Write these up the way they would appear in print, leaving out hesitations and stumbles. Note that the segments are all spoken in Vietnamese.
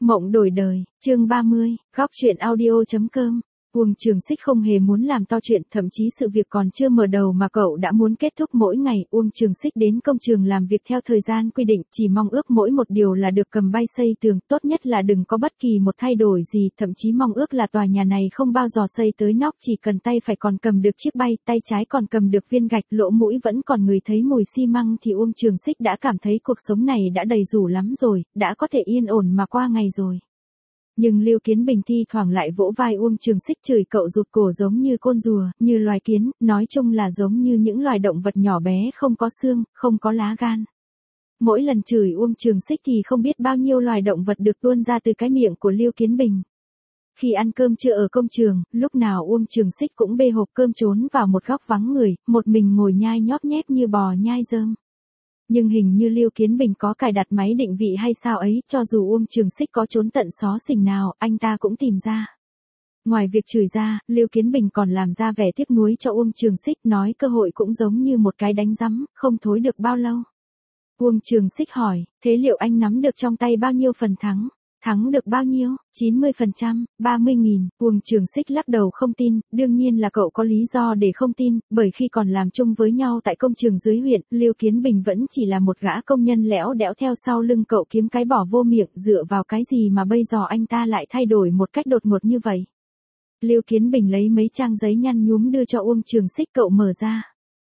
Mộng đổi đời, chương 30, góc chuyện audio.com. Uông Trường Xích không hề muốn làm to chuyện, thậm chí sự việc còn chưa mở đầu mà cậu đã muốn kết thúc. Mỗi ngày, Uông Trường Xích đến công trường làm việc theo thời gian quy định, chỉ mong ước mỗi một điều là được cầm bay xây tường, tốt nhất là đừng có bất kỳ một thay đổi gì, thậm chí mong ước là tòa nhà này không bao giờ xây tới nóc, chỉ cần tay phải còn cầm được chiếc bay, tay trái còn cầm được viên gạch, lỗ mũi vẫn còn ngửi thấy mùi xi măng thì Uông Trường Xích đã cảm thấy cuộc sống này đã đầy rủ lắm rồi, đã có thể yên ổn mà qua ngày rồi. Nhưng Lưu Kiến Bình thi thoảng lại vỗ vai Uông Trường Xích chửi cậu rụt cổ giống như con rùa, như loài kiến, nói chung là giống như những loài động vật nhỏ bé không có xương, không có lá gan. Mỗi lần chửi Uông Trường Xích thì không biết bao nhiêu loài động vật được tuôn ra từ cái miệng của Lưu Kiến Bình. Khi ăn cơm trưa ở công trường, lúc nào Uông Trường Xích cũng bê hộp cơm trốn vào một góc vắng người, một mình ngồi nhai nhóp nhép như bò nhai rơm. Nhưng hình như Lưu Kiến Bình có cài đặt máy định vị hay sao ấy, cho dù Uông Trường Xích có trốn tận xó xỉnh nào, anh ta cũng tìm ra. Ngoài việc chửi ra, Lưu Kiến Bình còn làm ra vẻ tiếc nuối cho Uông Trường Xích, nói cơ hội cũng giống như một cái đánh rắm, không thối được bao lâu. Uông Trường Xích hỏi, thế liệu anh nắm được trong tay bao nhiêu phần thắng? Thắng được bao nhiêu? 90%, 30.000, Uông Trường Xích lắc đầu không tin, đương nhiên là cậu có lý do để không tin, bởi khi còn làm chung với nhau tại công trường dưới huyện, Lưu Kiến Bình vẫn chỉ là một gã công nhân lẽo đẽo theo sau lưng cậu kiếm cái bỏ vô miệng, dựa vào cái gì mà bây giờ anh ta lại thay đổi một cách đột ngột như vậy. Lưu Kiến Bình lấy mấy trang giấy nhăn nhúm đưa cho Uông Trường Xích, cậu mở ra.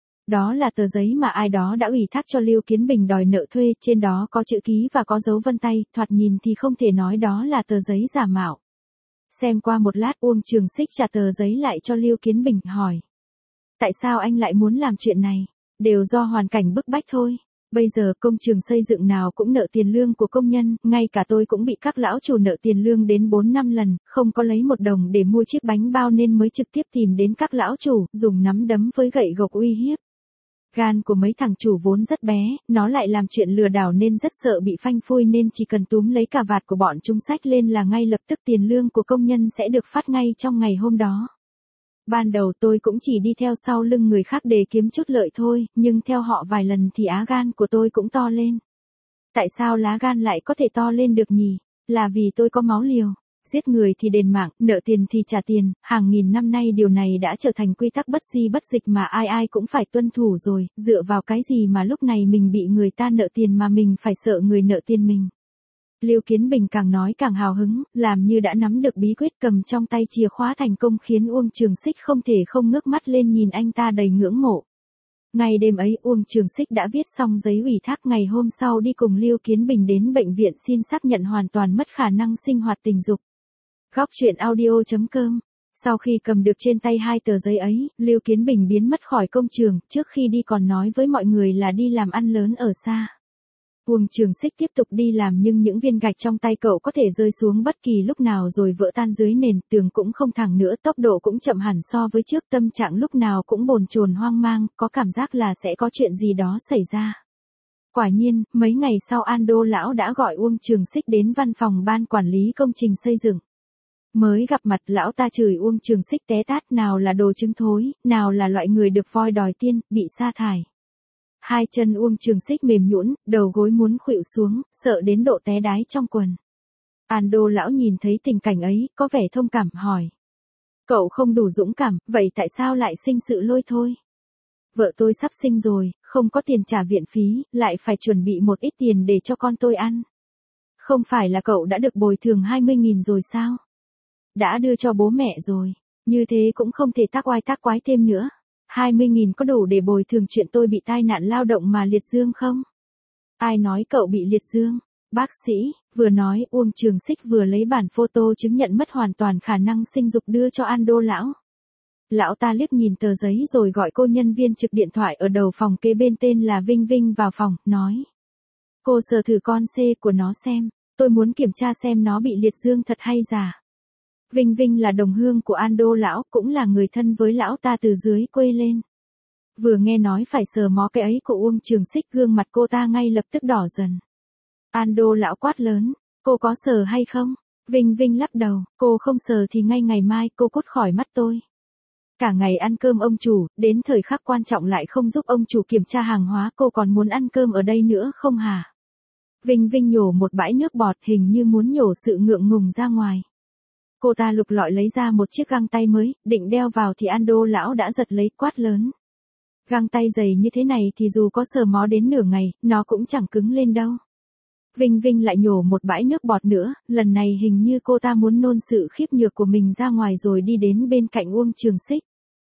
Đó là tờ giấy mà ai đó đã ủy thác cho Lưu Kiến Bình đòi nợ thuê, trên đó có chữ ký và có dấu vân tay, thoạt nhìn thì không thể nói đó là tờ giấy giả mạo. Xem qua một lát, Uông Trường Xích trả tờ giấy lại cho Lưu Kiến Bình, hỏi. Tại sao anh lại muốn làm chuyện này? Đều do hoàn cảnh bức bách thôi. Bây giờ công trường xây dựng nào cũng nợ tiền lương của công nhân, ngay cả tôi cũng bị các lão chủ nợ tiền lương đến 4-5 lần, không có lấy một đồng để mua chiếc bánh bao nên mới trực tiếp tìm đến các lão chủ, dùng nắm đấm với gậy gộc uy hiếp. Gan của mấy thằng chủ vốn rất bé, nó lại làm chuyện lừa đảo nên rất sợ bị phanh phui nên chỉ cần túm lấy cà vạt của bọn chúng xách lên là ngay lập tức tiền lương của công nhân sẽ được phát ngay trong ngày hôm đó. Ban đầu tôi cũng chỉ đi theo sau lưng người khác để kiếm chút lợi thôi, nhưng theo họ vài lần thì á gan của tôi cũng to lên. Tại sao lá gan lại có thể to lên được nhỉ? Là vì tôi có máu liều. Giết người thì đền mạng, nợ tiền thì trả tiền, hàng nghìn năm nay điều này đã trở thành quy tắc bất di bất dịch mà ai ai cũng phải tuân thủ rồi, dựa vào cái gì mà lúc này mình bị người ta nợ tiền mà mình phải sợ người nợ tiền mình. Lưu Kiến Bình càng nói càng hào hứng, làm như đã nắm được bí quyết, cầm trong tay chìa khóa thành công khiến Uông Trường Xích không thể không ngước mắt lên nhìn anh ta đầy ngưỡng mộ. Ngày đêm ấy Uông Trường Xích đã viết xong giấy ủy thác, ngày hôm sau đi cùng Lưu Kiến Bình đến bệnh viện xin xác nhận hoàn toàn mất khả năng sinh hoạt tình dục. Góc chuyện audio.com. Sau khi cầm được trên tay hai tờ giấy ấy, Lưu Kiến Bình biến mất khỏi công trường, trước khi đi còn nói với mọi người là đi làm ăn lớn ở xa. Uông Trường Xích tiếp tục đi làm nhưng những viên gạch trong tay cậu có thể rơi xuống bất kỳ lúc nào rồi vỡ tan dưới nền, tường cũng không thẳng nữa, tốc độ cũng chậm hẳn so với trước, tâm trạng lúc nào cũng bồn chồn hoang mang, có cảm giác là sẽ có chuyện gì đó xảy ra. Quả nhiên, mấy ngày sau Ando lão đã gọi Uông Trường Xích đến văn phòng ban quản lý công trình xây dựng. Mới gặp mặt lão ta chửi Uông Trường Xích té tát, nào là đồ trứng thối, nào là loại người được voi đòi tiên, bị sa thải. Hai chân Uông Trường Xích mềm nhũn, đầu gối muốn khuỵu xuống, sợ đến độ té đái trong quần. Ando lão nhìn thấy tình cảnh ấy, có vẻ thông cảm, hỏi. Cậu không đủ dũng cảm, vậy tại sao lại sinh sự lôi thôi? Vợ tôi sắp sinh rồi, không có tiền trả viện phí, lại phải chuẩn bị một ít tiền để cho con tôi ăn. Không phải là cậu đã được bồi thường 20.000 rồi sao? Đã đưa cho bố mẹ rồi, như thế cũng không thể tác oai tác quái thêm nữa. 20.000 có đủ để bồi thường chuyện tôi bị tai nạn lao động mà liệt dương không? Ai nói cậu bị liệt dương? Bác sĩ, vừa nói Uông Trường Xích vừa lấy bản photo chứng nhận mất hoàn toàn khả năng sinh dục đưa cho Ando lão. Lão ta liếc nhìn tờ giấy rồi gọi cô nhân viên trực điện thoại ở đầu phòng kế bên tên là Vinh Vinh vào phòng, nói. Cô sờ thử con C của nó xem, tôi muốn kiểm tra xem nó bị liệt dương thật hay giả. Vinh Vinh là đồng hương của Ando lão, cũng là người thân với lão ta từ dưới quê lên. Vừa nghe nói phải sờ mó cái ấy của Uông Trường Xích, gương mặt cô ta ngay lập tức đỏ dần. Ando lão quát lớn, cô có sờ hay không? Vinh Vinh lắc đầu, cô không sờ thì ngay ngày mai cô cút khỏi mắt tôi. Cả ngày ăn cơm ông chủ, đến thời khắc quan trọng lại không giúp ông chủ kiểm tra hàng hóa, cô còn muốn ăn cơm ở đây nữa không hả? Vinh Vinh nhổ một bãi nước bọt, hình như muốn nhổ sự ngượng ngùng ra ngoài. Cô ta lục lọi lấy ra một chiếc găng tay mới, định đeo vào thì Ando lão đã giật lấy, quát lớn. Găng tay dày như thế này thì dù có sờ mó đến nửa ngày, nó cũng chẳng cứng lên đâu. Vinh Vinh lại nhổ một bãi nước bọt nữa, lần này hình như cô ta muốn nôn sự khiếp nhược của mình ra ngoài rồi đi đến bên cạnh Uông Trường Xích.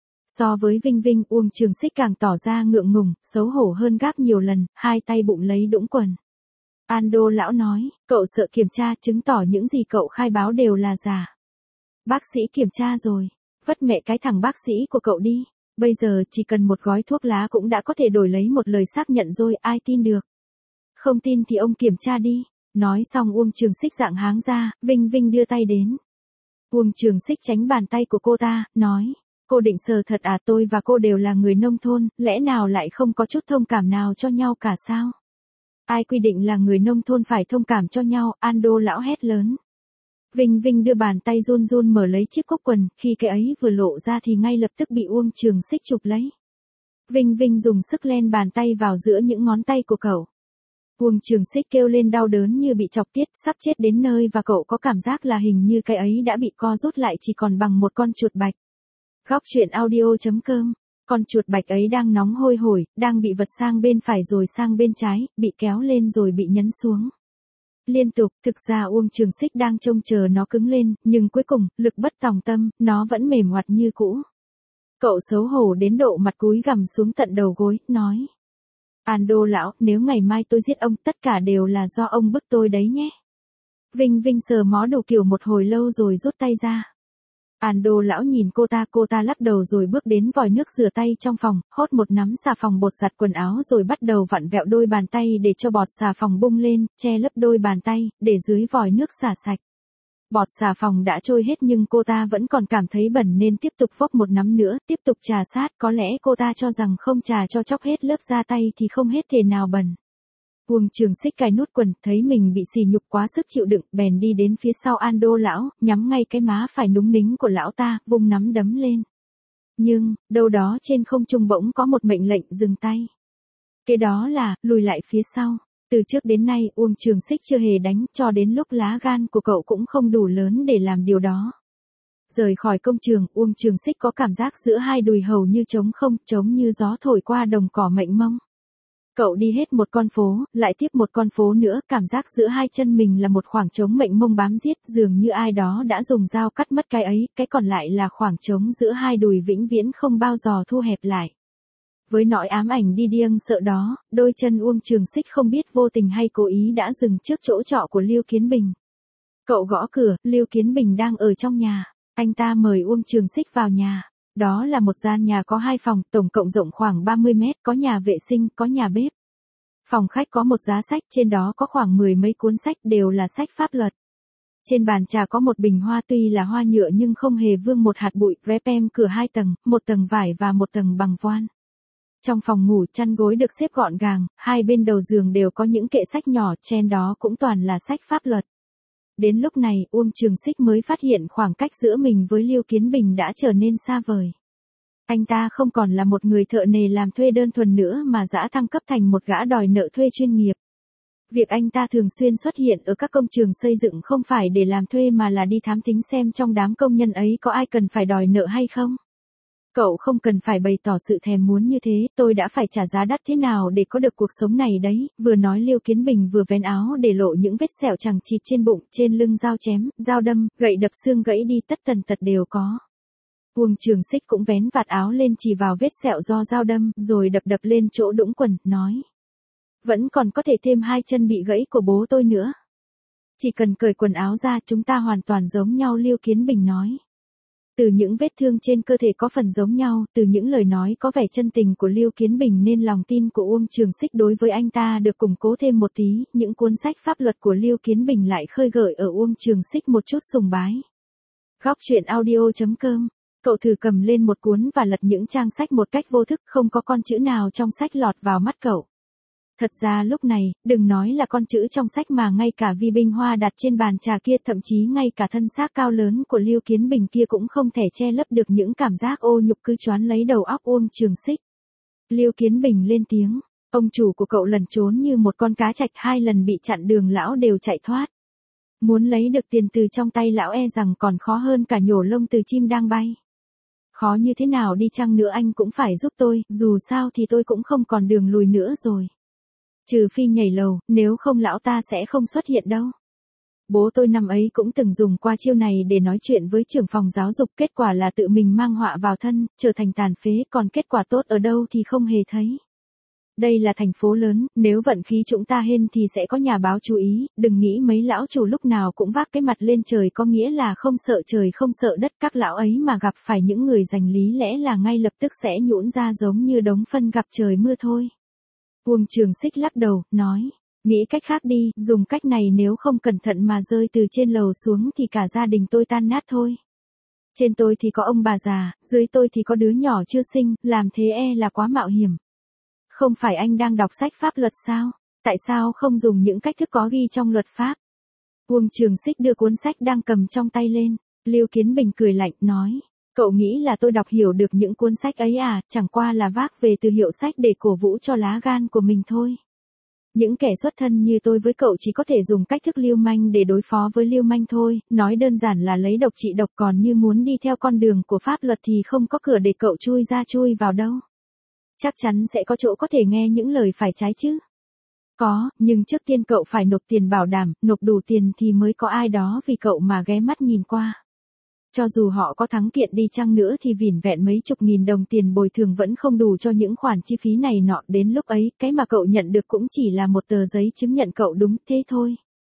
So với Vinh Vinh, Uông Trường Xích càng tỏ ra ngượng ngùng, xấu hổ hơn gấp nhiều lần, hai tay bụng lấy đũng quần. Ando lão nói, cậu sợ kiểm tra, chứng tỏ những gì cậu khai báo đều là giả. Bác sĩ kiểm tra rồi, vất mẹ cái thằng bác sĩ của cậu đi, bây giờ chỉ cần một gói thuốc lá cũng đã có thể đổi lấy một lời xác nhận rồi, ai tin được. Không tin thì ông kiểm tra đi. Nói xong Uông Trường Xích dạng háng ra, Vinh Vinh đưa tay đến. Uông Trường Xích tránh bàn tay của cô ta, nói, cô định sờ thật à, tôi và cô đều là người nông thôn, lẽ nào lại không có chút thông cảm nào cho nhau cả sao? Ai quy định là người nông thôn phải thông cảm cho nhau, Ando lão hét lớn. Vinh Vinh đưa bàn tay run run mở lấy chiếc cúc quần, khi cái ấy vừa lộ ra thì ngay lập tức bị Uông Trường Xích chụp lấy. Vinh Vinh dùng sức len bàn tay vào giữa những ngón tay của cậu. Uông Trường Xích kêu lên đau đớn như bị chọc tiết, sắp chết đến nơi và cậu có cảm giác là hình như cái ấy đã bị co rút lại chỉ còn bằng một con chuột bạch. Góc truyện audio.com. Con chuột bạch ấy đang nóng hôi hổi, đang bị vật sang bên phải rồi sang bên trái, bị kéo lên rồi bị nhấn xuống. Liên tục, thực ra Uông Trường Xích đang trông chờ nó cứng lên, nhưng cuối cùng, lực bất tòng tâm, nó vẫn mềm oặt như cũ. Cậu xấu hổ đến độ mặt cúi gằm xuống tận đầu gối, nói. Ando lão, nếu ngày mai tôi giết ông, tất cả đều là do ông bức tôi đấy nhé. Vinh Vinh sờ mó đủ kiểu một hồi lâu rồi rút tay ra. Ando lão nhìn cô ta lắc đầu rồi bước đến vòi nước rửa tay trong phòng, hốt một nắm xà phòng bột giặt quần áo rồi bắt đầu vặn vẹo đôi bàn tay để cho bọt xà phòng bung lên, che lấp đôi bàn tay, để dưới vòi nước xả sạch. Bọt xà phòng đã trôi hết nhưng cô ta vẫn còn cảm thấy bẩn nên tiếp tục vốc một nắm nữa, tiếp tục chà sát, có lẽ cô ta cho rằng không chà cho chóc hết lớp da tay thì không hết thể nào bẩn. Uông Trường Xích cài nút quần, thấy mình bị sỉ nhục quá sức chịu đựng, bèn đi đến phía sau Ando lão, nhắm ngay cái má phải núng nính của lão ta, vung nắm đấm lên. Nhưng, đâu đó trên không trung bỗng có một mệnh lệnh dừng tay. Cái đó là, lùi lại phía sau. Từ trước đến nay Uông Trường Xích chưa hề đánh, cho đến lúc lá gan của cậu cũng không đủ lớn để làm điều đó. Rời khỏi công trường, Uông Trường Xích có cảm giác giữa hai đùi hầu như trống không, trống như gió thổi qua đồng cỏ mênh mông. Cậu đi hết một con phố, lại tiếp một con phố nữa, cảm giác giữa hai chân mình là một khoảng trống mênh mông bám giết, dường như ai đó đã dùng dao cắt mất cái ấy, cái còn lại là khoảng trống giữa hai đùi vĩnh viễn không bao giờ thu hẹp lại. Với nỗi ám ảnh đi điên sợ đó, đôi chân Uông Trường Xích không biết vô tình hay cố ý đã dừng trước chỗ trọ của Lưu Kiến Bình. Cậu gõ cửa, Lưu Kiến Bình đang ở trong nhà. Anh ta mời Uông Trường Xích vào nhà. Đó là một gian nhà có 2 phòng, tổng cộng rộng khoảng 30 mét, có nhà vệ sinh, có nhà bếp. Phòng khách có một giá sách, trên đó có khoảng 10 mấy cuốn sách, đều là sách pháp luật. Trên bàn trà có một bình hoa, tuy là hoa nhựa nhưng không hề vương một hạt bụi, rèm cửa 2 tầng, một tầng vải và một tầng bằng voan. Trong phòng ngủ, chăn gối được xếp gọn gàng, hai bên đầu giường đều có những kệ sách nhỏ, trên đó cũng toàn là sách pháp luật. Đến lúc này, Uông Trường Xích mới phát hiện khoảng cách giữa mình với Lưu Kiến Bình đã trở nên xa vời. Anh ta không còn là một người thợ nề làm thuê đơn thuần nữa mà dã thăng cấp thành một gã đòi nợ thuê chuyên nghiệp. Việc anh ta thường xuyên xuất hiện ở các công trường xây dựng không phải để làm thuê mà là đi thám thính xem trong đám công nhân ấy có ai cần phải đòi nợ hay không. Cậu không cần phải bày tỏ sự thèm muốn như thế, tôi đã phải trả giá đắt thế nào để có được cuộc sống này đấy, vừa nói Lưu Kiến Bình vừa vén áo để lộ những vết sẹo chằng chịt trên bụng, trên lưng, dao chém, dao đâm, gậy đập xương gãy đi tất tần tật đều có. Uông Trường Xích cũng vén vạt áo lên chỉ vào vết sẹo do dao đâm, rồi đập đập lên chỗ đũng quần, nói. Vẫn còn có thể thêm 2 chân bị gãy của bố tôi nữa. Chỉ cần cởi quần áo ra chúng ta hoàn toàn giống nhau, Lưu Kiến Bình nói. Từ những vết thương trên cơ thể có phần giống nhau, từ những lời nói có vẻ chân tình của Lưu Kiến Bình nên lòng tin của Uông Trường Xích đối với anh ta được củng cố thêm một tí, những cuốn sách pháp luật của Lưu Kiến Bình lại khơi gợi ở Uông Trường Xích một chút sùng bái. Góc truyện audio.com. Cậu thử cầm lên một cuốn và lật những trang sách một cách vô thức, không có con chữ nào trong sách lọt vào mắt cậu. Thật ra lúc này, đừng nói là con chữ trong sách mà ngay cả vi binh hoa đặt trên bàn trà kia, thậm chí ngay cả thân xác cao lớn của Lưu Kiến Bình kia cũng không thể che lấp được những cảm giác ô nhục cứ choán lấy đầu óc Uông Trường Xích. Lưu Kiến Bình lên tiếng, Ông chủ của cậu lẩn trốn như một con cá trạch, 2 lần bị chặn đường lão đều chạy thoát. Muốn lấy được tiền từ trong tay lão e rằng còn khó hơn cả nhổ lông từ chim đang bay. Khó như thế nào đi chăng nữa anh cũng phải giúp tôi, dù sao thì tôi cũng không còn đường lùi nữa rồi. Trừ phi nhảy lầu, nếu không lão ta sẽ không xuất hiện đâu. Bố tôi năm ấy cũng từng dùng qua chiêu này để nói chuyện với trưởng phòng giáo dục, kết quả là tự mình mang họa vào thân, trở thành tàn phế, còn kết quả tốt ở đâu thì không hề thấy. Đây là thành phố lớn, nếu vận khí chúng ta hên thì sẽ có nhà báo chú ý, đừng nghĩ mấy lão chủ lúc nào cũng vác cái mặt lên trời có nghĩa là không sợ trời không sợ đất, các lão ấy mà gặp phải những người giành lý lẽ là ngay lập tức sẽ nhũn ra giống như đống phân gặp trời mưa thôi. Uông Trường Xích lắc đầu, nói, nghĩ cách khác đi, dùng cách này nếu không cẩn thận mà rơi từ trên lầu xuống thì cả gia đình tôi tan nát thôi. Trên tôi thì có ông bà già, dưới tôi thì có đứa nhỏ chưa sinh, làm thế e là quá mạo hiểm. Không phải anh đang đọc sách pháp luật sao? Tại sao không dùng những cách thức có ghi trong luật pháp? Uông Trường Xích đưa cuốn sách đang cầm trong tay lên. Lưu Kiến Bình cười lạnh, nói. Cậu nghĩ là tôi đọc hiểu được những cuốn sách ấy à, chẳng qua là vác về từ hiệu sách để cổ vũ cho lá gan của mình thôi. Những kẻ xuất thân như tôi với cậu chỉ có thể dùng cách thức lưu manh để đối phó với lưu manh thôi, nói đơn giản là lấy độc trị độc, còn như muốn đi theo con đường của pháp luật thì không có cửa để cậu chui ra chui vào đâu. Chắc chắn sẽ có chỗ có thể nghe những lời phải trái chứ. Có, nhưng trước tiên cậu phải nộp tiền bảo đảm, nộp đủ tiền thì mới có ai đó vì cậu mà ghé mắt nhìn qua. Cho dù họ có thắng kiện đi chăng nữa thì vỏn vẹn mấy chục nghìn đồng tiền bồi thường vẫn không đủ cho những khoản chi phí này nọ, đến lúc ấy, cái mà cậu nhận được cũng chỉ là một tờ giấy chứng nhận cậu đúng thế thôi.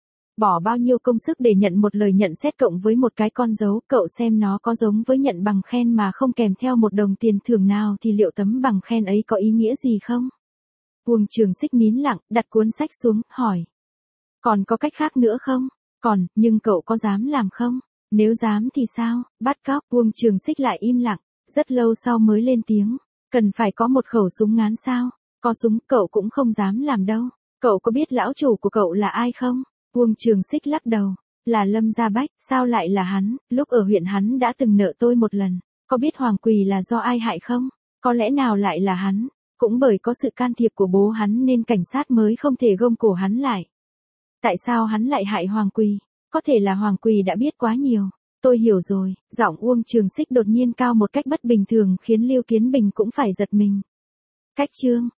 Bỏ bao nhiêu công sức để nhận một lời nhận xét cộng với một cái con dấu, cậu xem nó có giống với nhận bằng khen mà không kèm theo một đồng tiền thưởng nào thì liệu tấm bằng khen ấy có ý nghĩa gì không? Uông Trường Xích nín lặng, đặt cuốn sách xuống, hỏi. Còn có cách khác nữa không? Còn, nhưng cậu có dám làm không? Nếu dám thì sao? Bắt cóc. Uông Trường Xích lại im lặng, rất lâu sau mới lên tiếng. Cần phải có một khẩu súng ngắn sao? Có súng, cậu cũng không dám làm đâu. Cậu có biết lão chủ của cậu là ai không? Uông Trường Xích lắc đầu. Là Lâm Gia Bách, sao lại là hắn? Lúc ở huyện hắn đã từng nợ tôi một lần. Có biết Hoàng Quỳ là do ai hại không? Có lẽ nào lại là hắn? Cũng bởi có sự can thiệp của bố hắn nên cảnh sát mới không thể gông cổ hắn lại. Tại sao hắn lại hại Hoàng Quỳ? Có thể là Hoàng Quỳ đã biết quá nhiều. Tôi hiểu rồi, giọng Uông Trường Xích đột nhiên cao một cách bất bình thường khiến Lưu Kiến Bình cũng phải giật mình. Cách chương